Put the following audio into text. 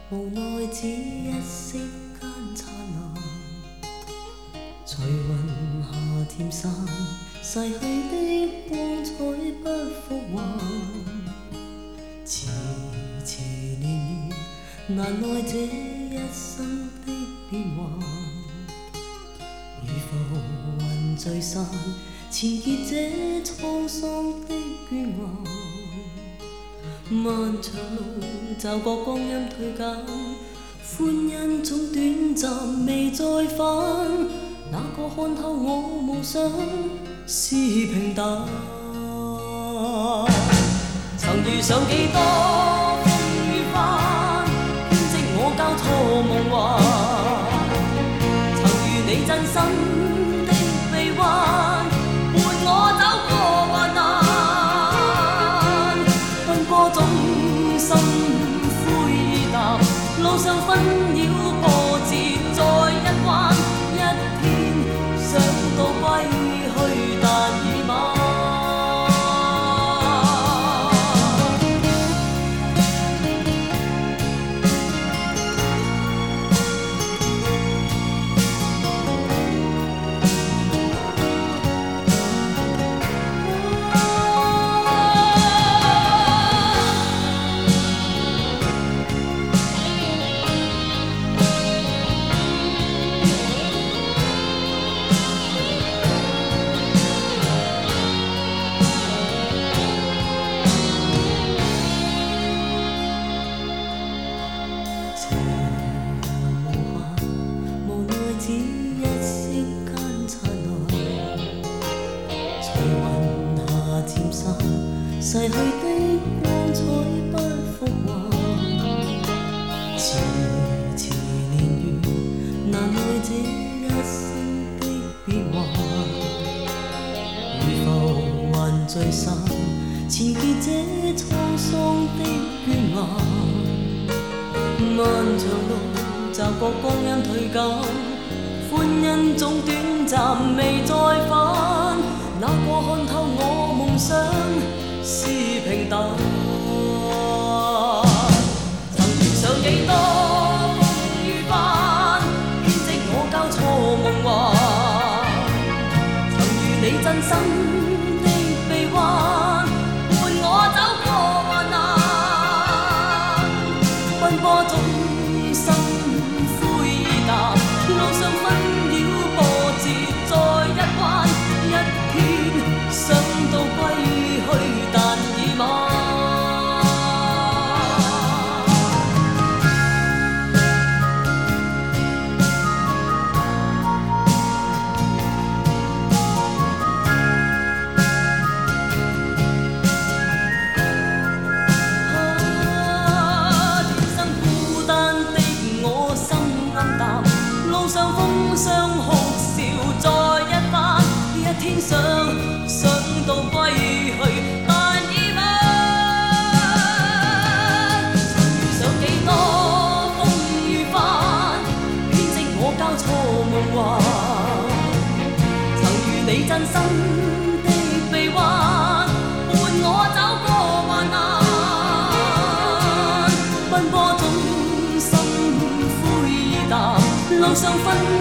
無奈只一息間燦爛，隨雲下漸散，逝去的光彩不復還。遲遲年月，難耐這一生的變幻。如浮雲聚散，纏結這滄桑的倦顏。漫長路，驟覺光陰退減，歡欣總短暫未再返。哪個看透我夢想是平淡？曾遇上幾多風雨翻，編織我交錯夢幻。曾遇你真心的臂彎，伴我走過患難。奔波中心灰意淡，路上紛擾波折再一彎。一天想到歸去，但已晚。只一息間燦爛，隨雲下漸散，逝去的光彩不復還。遲遲年月，難耐這一生的變幻。如浮雲聚散，纏結這滄桑的倦顏。漫長路，驟覺光陰退減。歡欣總短暫未再返，哪個看透我夢想是平淡？曾遇上幾多風雨翻，編織我交錯夢幻。曾遇你真心的臂彎，伴我走過患難。奔波中心灰意淡，路上紛擾波折再一彎。一天想到歸去，但已晚。天生孤單的我心暗淡，路上風霜哭笑再一番。一天想到歸去，但已晚。曾遇上幾多風雨翻，編織我交錯夢幻。曾遇你真心的臂彎，伴我走過患難。奔波中心灰意淡，路上紛